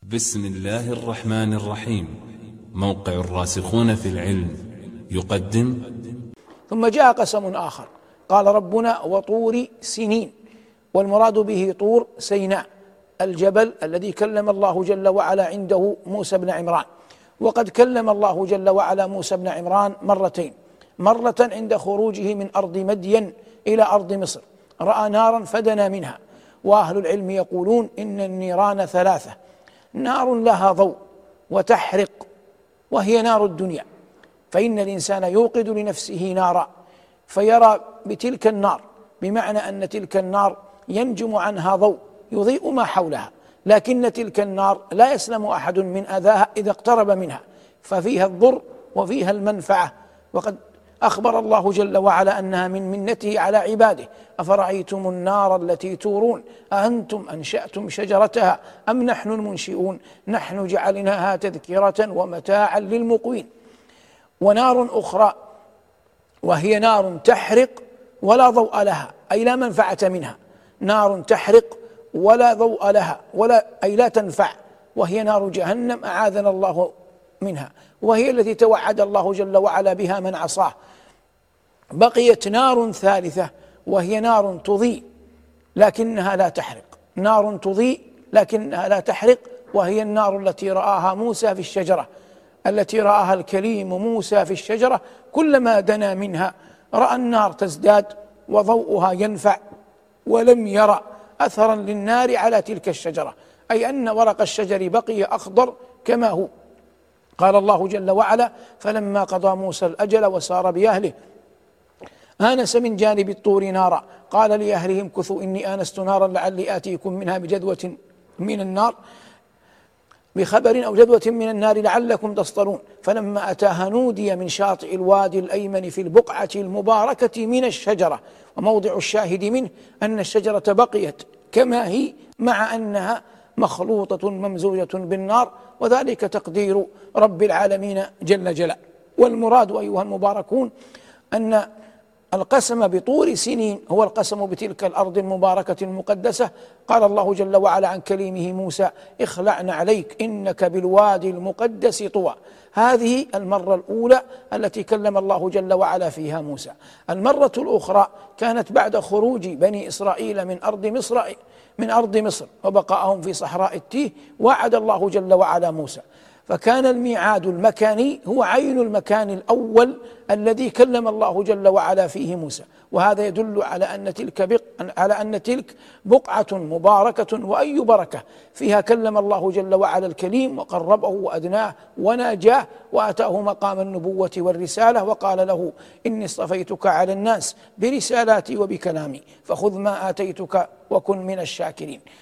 بسم الله الرحمن الرحيم. موقع الراسخون في العلم يقدم. ثم جاء قسم آخر، قال ربنا وطور سينين، والمراد به طور سيناء، الجبل الذي كلم الله جل وعلا عنده موسى بن عمران. وقد كلم الله جل وعلا موسى بن عمران مرتين، مرة عند خروجه من أرض مدين إلى أرض مصر، رأى نارا فدنا منها، وأهل العلم يقولون إن النيران ثلاثة: نار لها ضوء وتحرق وهي نار الدنيا، فإن الإنسان يوقد لنفسه نارا فيرى بتلك النار، بمعنى أن تلك النار ينجم عنها ضوء يضيء ما حولها، لكن تلك النار لا يسلم أحد من أذاها إذا اقترب منها، ففيها الضر وفيها المنفعة. وقد أخبر الله جل وعلا أنها من منته على عباده: أفرأيتم النار التي تورون أأنتم أنشأتم شجرتها أم نحن المنشئون نحن جعلناها تذكرة ومتاعا للمقوين. ونار أخرى وهي نار تحرق ولا ضوء لها، أي لا منفعة منها، نار تحرق ولا ضوء لها أي لا تنفع، وهي نار جهنم أعاذنا الله منها، وهي التي توعد الله جل وعلا بها من عصاه. بقيت نار ثالثة وهي نار تضيء لكنها لا تحرق، نار تضيء لكنها لا تحرق، وهي النار التي رآها موسى في الشجرة، التي رآها الكليم موسى في الشجرة، كلما دنا منها رأى النار تزداد وضوءها ينفع، ولم يرى أثرا للنار على تلك الشجرة، أي أن ورق الشجر بقي أخضر كما هو. قال الله جل وعلا: فلما قضى موسى الأجل وسار بأهله آنس من جانب الطور نارا قال لأهلهم كثوا إني آنست نارا لعلي آتيكم منها بجذوة من النار بخبر أو جذوة من النار لعلكم تصطلون. فلما أتاها نودي من شاطئ الوادي الأيمن في البقعة المباركة من الشجرة. وموضع الشاهد منه أن الشجرة بقيت كما هي، مع أنها مخلوطة ممزوجة بالنار، وذلك تقدير رب العالمين جل جلاله. والمراد أيها المباركون أن القسم بطور سينين هو القسم بتلك الأرض المباركة المقدسة. قال الله جل وعلا عن كليمه موسى: اخلعن عليك إنك بالوادي المقدس طوى. هذه المرة الأولى التي كلم الله جل وعلا فيها موسى. المرة الأخرى كانت بعد خروج بني إسرائيل من أرض مصر وبقائهم في صحراء التيه، وعد الله جل وعلا موسى، فكان الميعاد المكاني هو عين المكان الأول الذي كلم الله جل وعلا فيه موسى. وهذا يدل على أن تلك بقعة مباركة، وأي بركة فيها كلم الله جل وعلا الكليم وقربه وأدناه وناجاه وآتاه مقام النبوة والرسالة، وقال له: إني اصطفيتك على الناس برسالاتي وبكلامي فخذ ما آتيتك وكن من الشاكرين.